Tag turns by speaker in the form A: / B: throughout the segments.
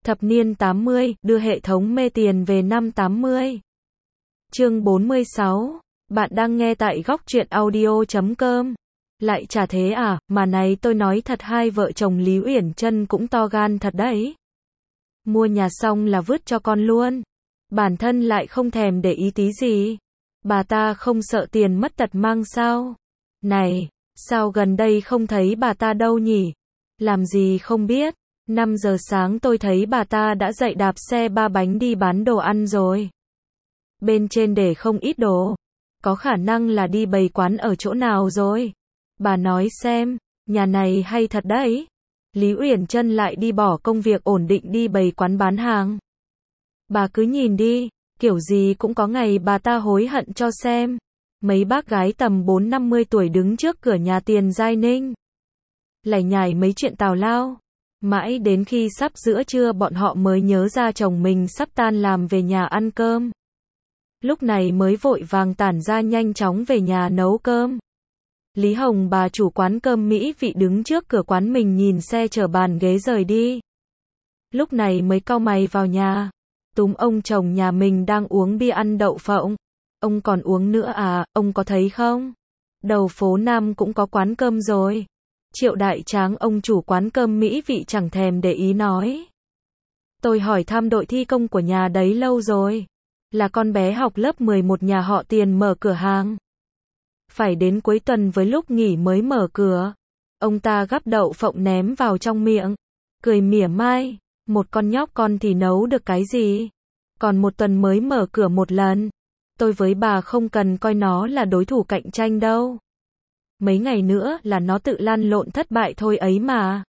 A: Thập niên 80, đưa hệ thống mê tiền về năm 80. Chương 46. Bạn đang nghe tại góc truyện audio.com. Lại chả thế à, mà này tôi nói thật, hai vợ chồng Lý Uyển Chân cũng to gan thật đấy. Mua nhà xong là vứt cho con luôn. Bản thân lại không thèm để ý tí gì. Bà ta không sợ tiền mất tật mang sao? Này, sao gần đây không thấy bà ta đâu nhỉ? Làm gì không biết. 5 giờ sáng tôi thấy bà ta đã dậy đạp xe 3 bánh đi bán đồ ăn rồi. Bên trên để không ít đồ. Có khả năng là đi bày quán ở chỗ nào rồi. Bà nói xem, nhà này hay thật đấy. Lý Uyển Chân lại đi bỏ công việc ổn định đi bày quán bán hàng. Bà cứ nhìn đi, kiểu gì cũng có ngày bà ta hối hận cho xem. Mấy bác gái tầm 4-50 tuổi đứng trước cửa nhà Tiền Giai Ninh. Lải nhải mấy chuyện tào lao. Mãi đến khi sắp giữa trưa bọn họ mới nhớ ra chồng mình sắp tan làm về nhà ăn cơm. Lúc này mới vội vàng tản ra nhanh chóng về nhà nấu cơm. Lý Hồng, bà chủ quán cơm Mỹ vị đứng trước cửa quán mình nhìn xe chở bàn ghế rời đi. Lúc này mới cau mày vào nhà. Túm ông chồng nhà mình đang uống bia ăn đậu phộng. Ông còn uống nữa à, ông có thấy không? Đầu phố Nam cũng có quán cơm rồi. Triệu Đại Tráng, ông chủ quán cơm Mỹ vị chẳng thèm để ý nói. Tôi hỏi thăm đội thi công của nhà đấy lâu rồi. Là con bé học lớp 11 nhà họ Tiền mở cửa hàng. Phải đến cuối tuần với lúc nghỉ mới mở cửa. Ông ta gắp đậu phộng ném vào trong miệng. Cười mỉa mai. Một con nhóc con thì nấu được cái gì? Còn một tuần mới mở cửa một lần. Tôi với bà không cần coi nó là đối thủ cạnh tranh đâu. Mấy ngày nữa là nó tự lăn lộn thất bại thôi ấy mà.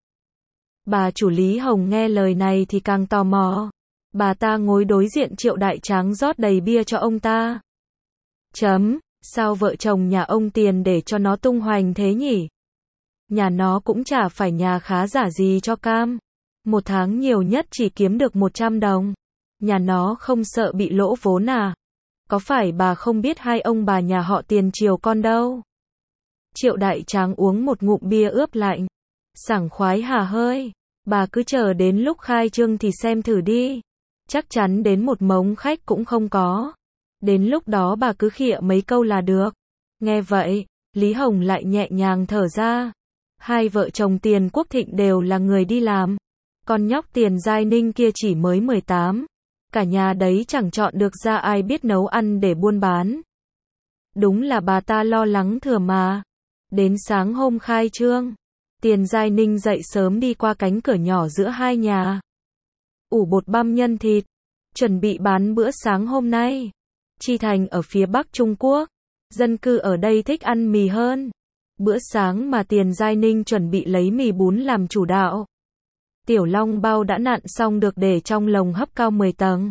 A: Bà chủ Lý Hồng nghe lời này thì càng tò mò. Bà ta ngồi đối diện Triệu Đại Tráng rót đầy bia cho ông ta. Sao vợ chồng nhà ông Tiền để cho nó tung hoành thế nhỉ? Nhà nó cũng chả phải nhà khá giả gì cho cam. Một tháng nhiều nhất chỉ kiếm được 100 đồng. Nhà nó không sợ bị lỗ vốn à? Có phải bà không biết hai ông bà nhà họ Tiền chiều con đâu? Triệu Đại Tráng uống một ngụm bia ướp lạnh. Sảng khoái hà hơi. Bà cứ chờ đến lúc khai trương thì xem thử đi. Chắc chắn đến một mống khách cũng không có. Đến lúc đó bà cứ khịa mấy câu là được. Nghe vậy, Lý Hồng lại nhẹ nhàng thở ra. Hai vợ chồng Tiền Quốc Thịnh đều là người đi làm. Con nhóc Tiền Giai Ninh kia chỉ mới 18. Cả nhà đấy chẳng chọn được ra ai biết nấu ăn để buôn bán. Đúng là bà ta lo lắng thừa mà. Đến sáng hôm khai trương, Tiền Giai Ninh dậy sớm đi qua cánh cửa nhỏ giữa hai nhà. Ủ bột băm nhân thịt, chuẩn bị bán bữa sáng hôm nay. Chi Thành ở phía Bắc Trung Quốc, dân cư ở đây thích ăn mì hơn. Bữa sáng mà Tiền Giai Ninh chuẩn bị lấy mì bún làm chủ đạo. Tiểu long bao đã nặn xong được để trong lồng hấp cao 10 tầng.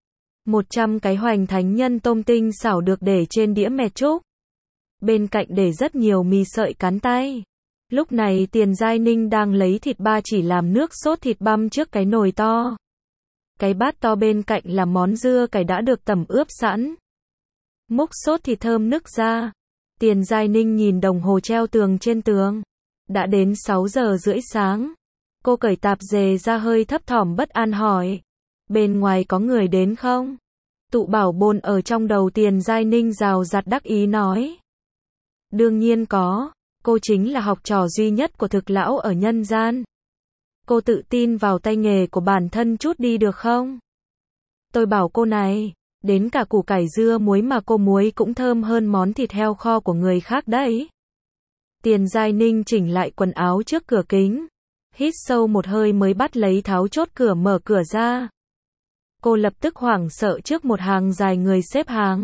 A: 100 cái hoành thánh nhân tôm tinh xảo được để trên đĩa mè trúc. Bên cạnh để rất nhiều mì sợi cán tay. Lúc này Tiền Giai Ninh đang lấy thịt ba chỉ làm nước sốt thịt băm trước cái nồi to. Cái bát to bên cạnh là món dưa cải đã được tẩm ướp sẵn. Múc sốt thịt thơm nức ra. Tiền Giai Ninh nhìn đồng hồ treo tường trên tường. Đã đến 6 giờ rưỡi sáng. Cô cởi tạp dề ra hơi thấp thỏm bất an hỏi. Bên ngoài có người đến không? Tụ bảo bồn ở trong đầu Tiền Giai Ninh rào rạt đắc ý nói. Đương nhiên có. Cô chính là học trò duy nhất của thực lão ở nhân gian. Cô tự tin vào tay nghề của bản thân chút đi được không? Tôi bảo cô này, đến cả củ cải dưa muối mà cô muối cũng thơm hơn món thịt heo kho của người khác đấy. Tiền Giai Ninh chỉnh lại quần áo trước cửa kính. Hít sâu một hơi mới bắt lấy tháo chốt cửa mở cửa ra. Cô lập tức hoảng sợ trước một hàng dài người xếp hàng.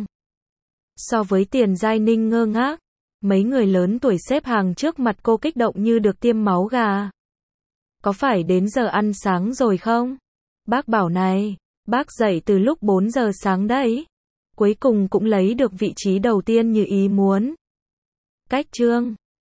A: So với Tiền Giai Ninh ngơ ngác, mấy người lớn tuổi xếp hàng trước mặt cô kích động như được tiêm máu gà. Có phải đến giờ ăn sáng rồi không? Bác bảo này, bác dậy từ lúc 4 giờ sáng đấy. Cuối cùng cũng lấy được vị trí đầu tiên như ý muốn. Cách chương